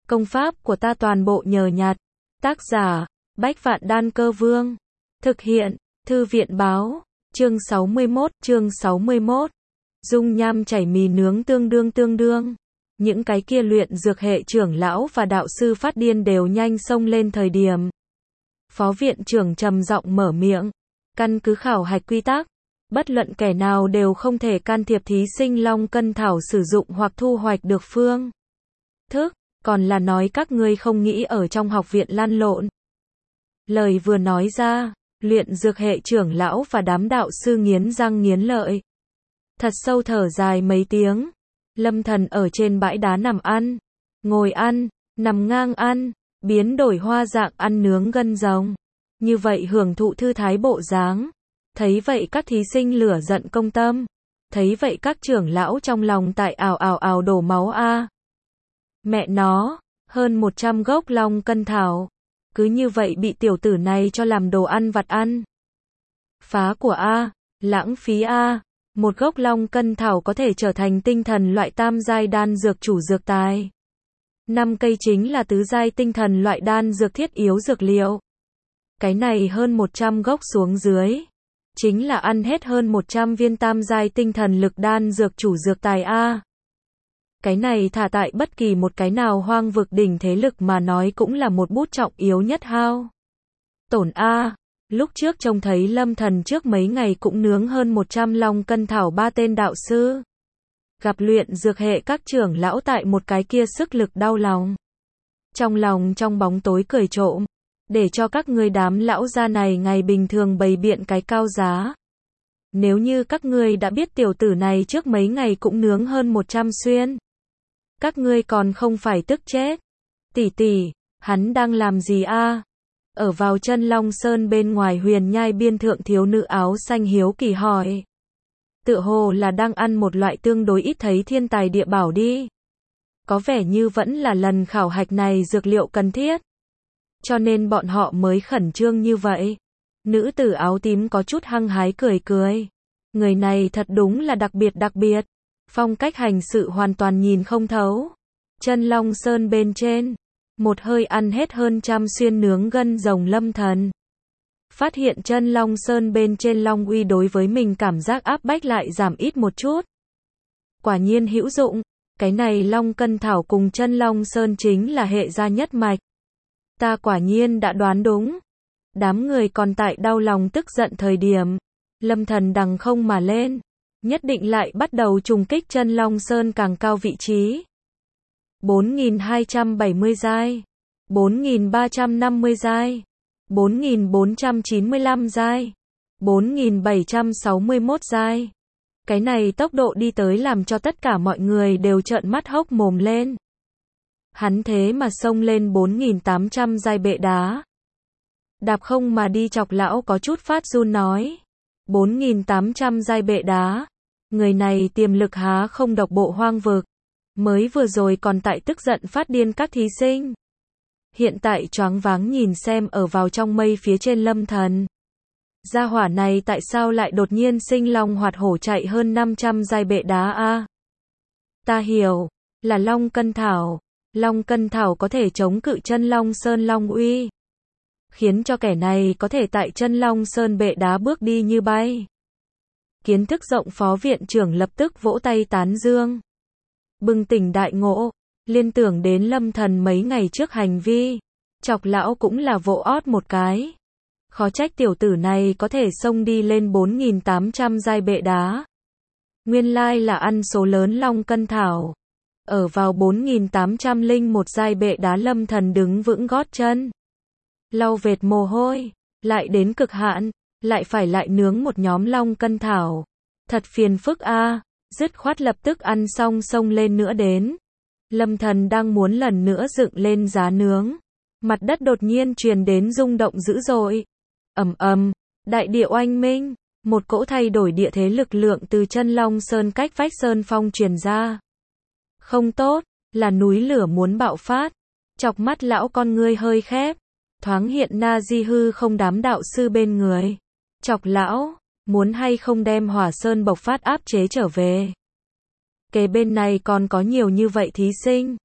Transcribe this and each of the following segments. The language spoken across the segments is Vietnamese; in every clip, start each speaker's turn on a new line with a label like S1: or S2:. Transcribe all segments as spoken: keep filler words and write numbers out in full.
S1: Công pháp của ta toàn bộ nhờ nhặt. Tác giả, Bách Vạn Đan Cơ Vương. Thực hiện, Thư viện Báo. Chương sáu mươi mốt, chương sáu mươi mốt. Dung nham chảy mì nướng tương đương tương đương. Những cái kia luyện dược hệ trưởng lão và đạo sư phát điên đều nhanh xông lên thời điểm. Phó viện trưởng trầm giọng mở miệng. Căn cứ khảo hạch quy tắc, bất luận kẻ nào đều không thể can thiệp thí sinh long cân thảo sử dụng hoặc thu hoạch được phương thức, còn là nói các ngươi không nghĩ ở trong học viện lăn lộn. Lời vừa nói ra, luyện dược hệ trưởng lão và đám đạo sư nghiến răng nghiến lợi. Thật sâu thở dài mấy tiếng. Lâm Thần ở trên bãi đá nằm ăn, ngồi ăn, nằm ngang ăn, biến đổi hoa dạng ăn nướng gân rồng. Như vậy hưởng thụ thư thái bộ dáng. Thấy vậy các thí sinh lửa giận công tâm. Thấy vậy các trưởng lão trong lòng tại ào ào ào đổ máu a. Mẹ nó, hơn một trăm gốc long cân thảo. Cứ như vậy bị tiểu tử này cho làm đồ ăn vặt ăn. Phá của a, lãng phí a. Một gốc long cân thảo có thể trở thành tinh thần loại tam giai đan dược chủ dược tài. Năm cây chính là tứ giai tinh thần loại đan dược thiết yếu dược liệu. Cái này hơn một trăm gốc xuống dưới, chính là ăn hết hơn một trăm viên tam giai tinh thần lực đan dược chủ dược tài a. Cái này thả tại bất kỳ một cái nào hoang vực đỉnh thế lực mà nói cũng là một bút trọng yếu nhất hao tổn a. Lúc trước trông thấy Lâm Thần trước mấy ngày cũng nướng hơn một trăm long cân thảo ba tên đạo sư. Gặp luyện dược hệ các trưởng lão tại một cái kia sức lực đau lòng. Trong lòng trong bóng tối cười trộm, để cho các ngươi đám lão gia này ngày bình thường bày biện cái cao giá. Nếu như các ngươi đã biết tiểu tử này trước mấy ngày cũng nướng hơn một trăm xuyên, các ngươi còn không phải tức chết. Tỷ tỷ, hắn đang làm gì a? Ở vào chân Long Sơn bên ngoài huyền nhai biên thượng thiếu nữ áo xanh hiếu kỳ hỏi. Tựa hồ là đang ăn một loại tương đối ít thấy thiên tài địa bảo đi. Có vẻ như vẫn là lần khảo hạch này dược liệu cần thiết. Cho nên bọn họ mới khẩn trương như vậy. Nữ tử áo tím có chút hăng hái cười cười. Người này thật đúng là đặc biệt đặc biệt. Phong cách hành sự hoàn toàn nhìn không thấu. Chân Long Sơn bên trên, một hơi ăn hết hơn trăm xuyên nướng gân rồng Lâm Thần. Phát hiện chân Long Sơn bên trên Long uy đối với mình cảm giác áp bách lại giảm ít một chút. Quả nhiên hữu dụng, cái này Long cân thảo cùng chân Long Sơn chính là hệ gia nhất mạch. Ta quả nhiên đã đoán đúng. Đám người còn tại đau lòng tức giận thời điểm, Lâm Thần đằng không mà lên, nhất định lại bắt đầu trùng kích chân Long Sơn càng cao vị trí. bốn nghìn hai trăm bảy mươi giai, bốn nghìn ba trăm năm mươi giai, bốn nghìn bốn trăm chín mươi lăm giai, bốn nghìn bảy trăm sáu mươi mốt giai. Cái này tốc độ đi tới làm cho tất cả mọi người đều trợn mắt hốc mồm lên. Hắn thế mà xông lên bốn nghìn tám trăm giai bệ đá. Đạp không mà đi chọc lão có chút phát run nói. bốn nghìn tám trăm giai bệ đá. Người này tiềm lực há không độc bộ hoang vực. Mới vừa rồi còn tại tức giận phát điên các thí sinh. Hiện tại choáng váng nhìn xem ở vào trong mây phía trên Lâm Thần. Gia hỏa này tại sao lại đột nhiên sinh long hoạt hổ chạy hơn năm trăm giai bệ đá a? Ta hiểu, là long cân thảo. Long cân thảo có thể chống cự chân Long Sơn Long uy, khiến cho kẻ này có thể tại chân Long Sơn bệ đá bước đi như bay. Kiến thức rộng phó viện trưởng lập tức vỗ tay tán dương. Bừng tỉnh đại ngộ, liên tưởng đến Lâm Thần mấy ngày trước hành vi, chọc lão cũng là vỗ ót một cái. Khó trách tiểu tử này có thể xông đi lên bốn nghìn tám trăm giai bệ đá. Nguyên lai là ăn số lớn long cân thảo. Ở vào bốn nghìn tám trăm lẻ một giai bệ đá Lâm Thần đứng vững gót chân. Lau vệt mồ hôi, lại đến cực hạn, lại phải lại nướng một nhóm long cân thảo. Thật phiền phức a. Dứt khoát lập tức ăn xong xông lên nữa đến. Lâm Thần đang muốn lần nữa dựng lên giá nướng. Mặt đất đột nhiên truyền đến rung động dữ dội. Ầm ầm, đại địa oanh minh, một cỗ thay đổi địa thế lực lượng từ chân Long Sơn cách vách sơn phong truyền ra. Không tốt, là núi lửa muốn bạo phát. Chọc mắt lão con ngươi hơi khép, thoáng hiện Na Di hư không đám đạo sư bên người. Chọc lão, muốn hay không đem Hỏa Sơn bộc phát áp chế trở về. Kế bên này còn có nhiều như vậy thí sinh,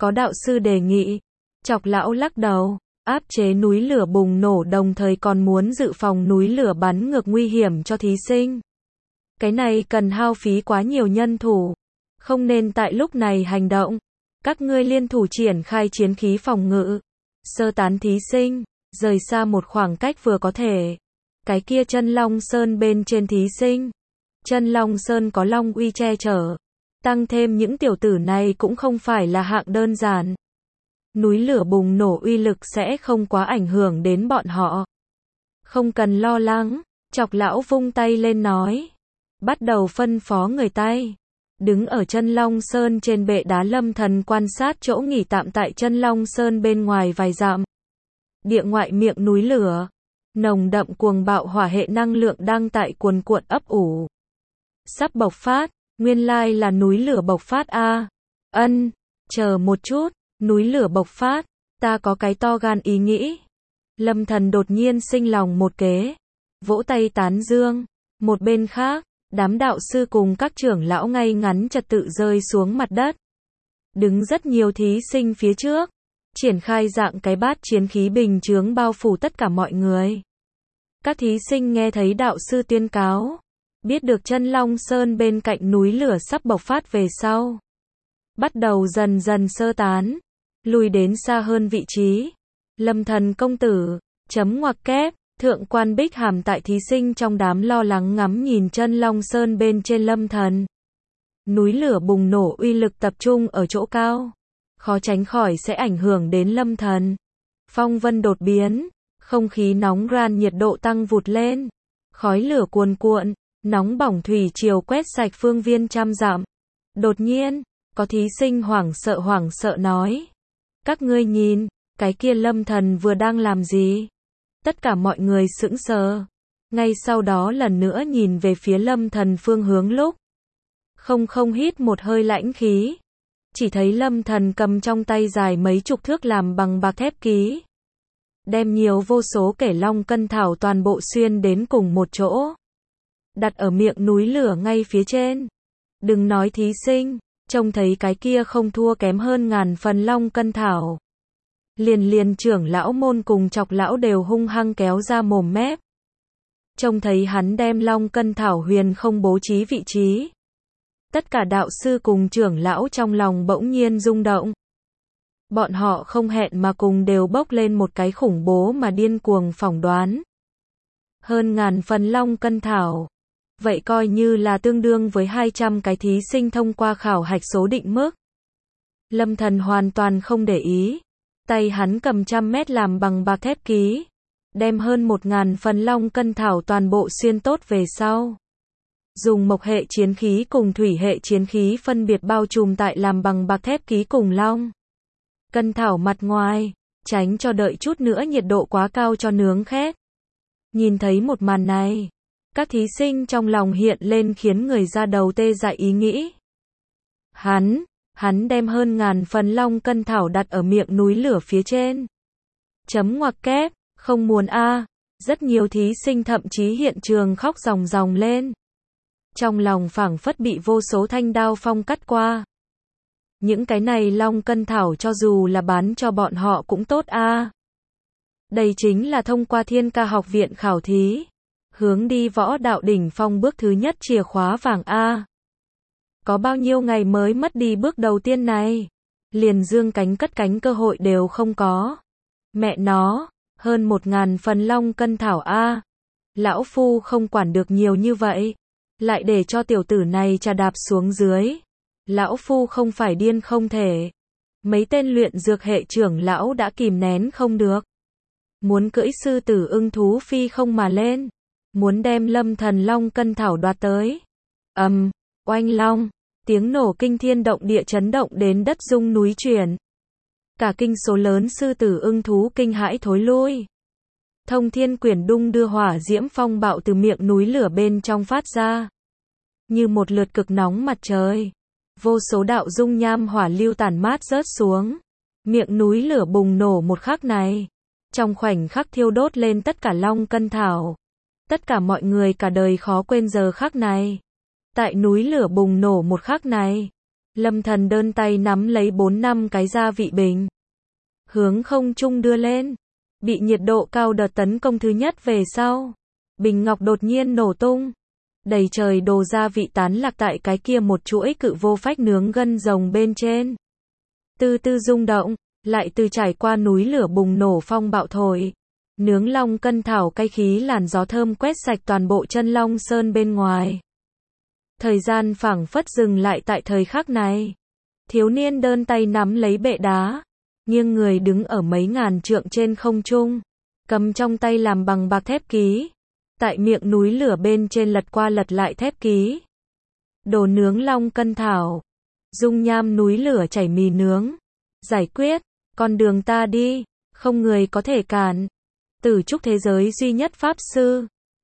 S1: Có đạo sư đề nghị. Chọc lão lắc đầu, áp chế núi lửa bùng nổ đồng thời còn muốn dự phòng núi lửa bắn ngược nguy hiểm cho thí sinh. Cái này cần hao phí quá nhiều nhân thủ. Không nên tại lúc này hành động. Các ngươi liên thủ triển khai chiến khí phòng ngự. Sơ tán thí sinh, rời xa một khoảng cách vừa có thể. Cái kia chân Long Sơn bên trên thí sinh. Chân Long Sơn có Long uy che chở. Tăng thêm những tiểu tử này cũng không phải là hạng đơn giản. Núi lửa bùng nổ uy lực sẽ không quá ảnh hưởng đến bọn họ. Không cần lo lắng, Chọc lão vung tay lên nói. Bắt đầu phân phó người tay. Đứng ở chân Long Sơn trên bệ đá Lâm Thần quan sát chỗ nghỉ tạm tại chân Long Sơn bên ngoài vài dặm. Địa ngoại miệng núi lửa. Nồng đậm cuồng bạo hỏa hệ năng lượng đang tại cuồn cuộn ấp ủ. Sắp bộc phát, nguyên lai là núi lửa bộc phát a. À. Ân, chờ một chút, núi lửa bộc phát, ta có cái to gan ý nghĩ. Lâm Thần đột nhiên sinh lòng một kế, vỗ tay tán dương. Một bên khác, đám đạo sư cùng các trưởng lão ngay ngắn trật tự rơi xuống mặt đất. Đứng rất nhiều thí sinh phía trước, triển khai dạng cái bát chiến khí bình chướng bao phủ tất cả mọi người. Các thí sinh nghe thấy đạo sư tuyên cáo, biết được chân Long Sơn bên cạnh núi lửa sắp bộc phát về sau. Bắt đầu dần dần sơ tán, lùi đến xa hơn vị trí. Lâm Thần công tử, chấm ngoặc kép, thượng quan Bích Hàm tại thí sinh trong đám lo lắng ngắm nhìn chân Long Sơn bên trên Lâm Thần. Núi lửa bùng nổ uy lực tập trung ở chỗ cao, khó tránh khỏi sẽ ảnh hưởng đến Lâm Thần. Phong vân đột biến, không khí nóng ran nhiệt độ tăng vụt lên, khói lửa cuồn cuộn, nóng bỏng thủy triều quét sạch phương viên trăm dặm. Đột nhiên, có thí sinh hoảng sợ hoảng sợ nói. Các ngươi nhìn, cái kia Lâm Thần vừa đang làm gì? Tất cả mọi người sững sờ. Ngay sau đó lần nữa nhìn về phía Lâm Thần phương hướng lúc. Không không hít một hơi lãnh khí. Chỉ thấy Lâm Thần cầm trong tay dài mấy chục thước làm bằng bạc thép ký. Đem nhiều vô số kể long cân thảo toàn bộ xuyên đến cùng một chỗ. Đặt ở miệng núi lửa ngay phía trên. Đừng nói thí sinh, trông thấy cái kia không thua kém hơn ngàn phần long cân thảo. Liền liền trưởng lão môn cùng Chọc lão đều hung hăng kéo ra mồm mép. Trông thấy hắn đem long cân thảo huyền không bố trí vị trí. Tất cả đạo sư cùng trưởng lão trong lòng bỗng nhiên rung động. Bọn họ không hẹn mà cùng đều bốc lên một cái khủng bố mà điên cuồng phỏng đoán. Hơn ngàn phần long cân thảo. Vậy coi như là tương đương với hai trăm cái thí sinh thông qua khảo hạch số định mức. Lâm Thần hoàn toàn không để ý. Tay hắn cầm trăm mét làm bằng bạc thép ký. Đem hơn một ngàn phần long cân thảo toàn bộ xuyên tốt về sau. Dùng mộc hệ chiến khí cùng thủy hệ chiến khí phân biệt bao trùm tại làm bằng bạc thép ký cùng long cân thảo mặt ngoài, tránh cho đợi chút nữa nhiệt độ quá cao cho nướng khét. Nhìn thấy một màn này, các thí sinh trong lòng hiện lên khiến người ra đầu tê dại ý nghĩ. Hắn, hắn đem hơn ngàn phần long cân thảo đặt ở miệng núi lửa phía trên. Chấm ngoặc kép, không muốn a. À. Rất nhiều thí sinh thậm chí hiện trường khóc ròng ròng lên. Trong lòng phảng phất bị vô số thanh đao phong cắt qua. Những cái này long cân thảo cho dù là bán cho bọn họ cũng tốt a. À. Đây chính là thông qua Thiên Ca học viện khảo thí. Hướng đi võ đạo đỉnh phong bước thứ nhất chìa khóa vàng a. À. Có bao nhiêu ngày mới mất đi bước đầu tiên này. Liền dương cánh cất cánh cơ hội đều không có. Mẹ nó, hơn một ngàn phần long cân thảo a. À. Lão phu không quản được nhiều như vậy. Lại để cho tiểu tử này trà đạp xuống dưới. Lão phu không phải điên không thể. Mấy tên luyện dược hệ trưởng lão đã kìm nén không được. Muốn cưỡi sư tử ưng thú phi không mà lên. Muốn đem Lâm Thần long cân thảo đoạt tới. Ầm, um, oanh long, tiếng nổ kinh thiên động địa chấn động đến đất rung núi chuyển. Cả kinh số lớn sư tử ưng thú kinh hãi thối lui. Thông thiên quyển đung đưa hỏa diễm phong bạo từ miệng núi lửa bên trong phát ra. Như một lượt cực nóng mặt trời. Vô số đạo dung nham hỏa lưu tản mát rớt xuống. Miệng núi lửa bùng nổ một khắc này. Trong khoảnh khắc thiêu đốt lên tất cả long cân thảo. Tất cả mọi người cả đời khó quên giờ khắc này. Tại núi lửa bùng nổ một khắc này. Lâm Thần đơn tay nắm lấy bốn năm cái gia vị bình, hướng không trung đưa lên. Bị nhiệt độ cao đợt tấn công thứ nhất về sau, bình ngọc đột nhiên nổ tung. Đầy trời đồ gia vị tán lạc tại cái kia một chuỗi cự vô phách nướng gân rồng bên trên. Từ từ rung động, lại từ trải qua núi lửa bùng nổ phong bạo thổi. Nướng long cân thảo cay khí làn gió thơm quét sạch toàn bộ chân long sơn bên ngoài. Thời gian phảng phất dừng lại tại thời khắc này. Thiếu niên đơn tay nắm lấy bệ đá, nghiêng người đứng ở mấy ngàn trượng trên không trung, cầm trong tay làm bằng bạc thép ký. Tại miệng núi lửa bên trên lật qua lật lại thép ký. Đồ nướng long cân thảo, dung nham núi lửa chảy mì nướng. Giải quyết, con đường ta đi, không người có thể cản. Tử trúc thế giới duy nhất pháp sư,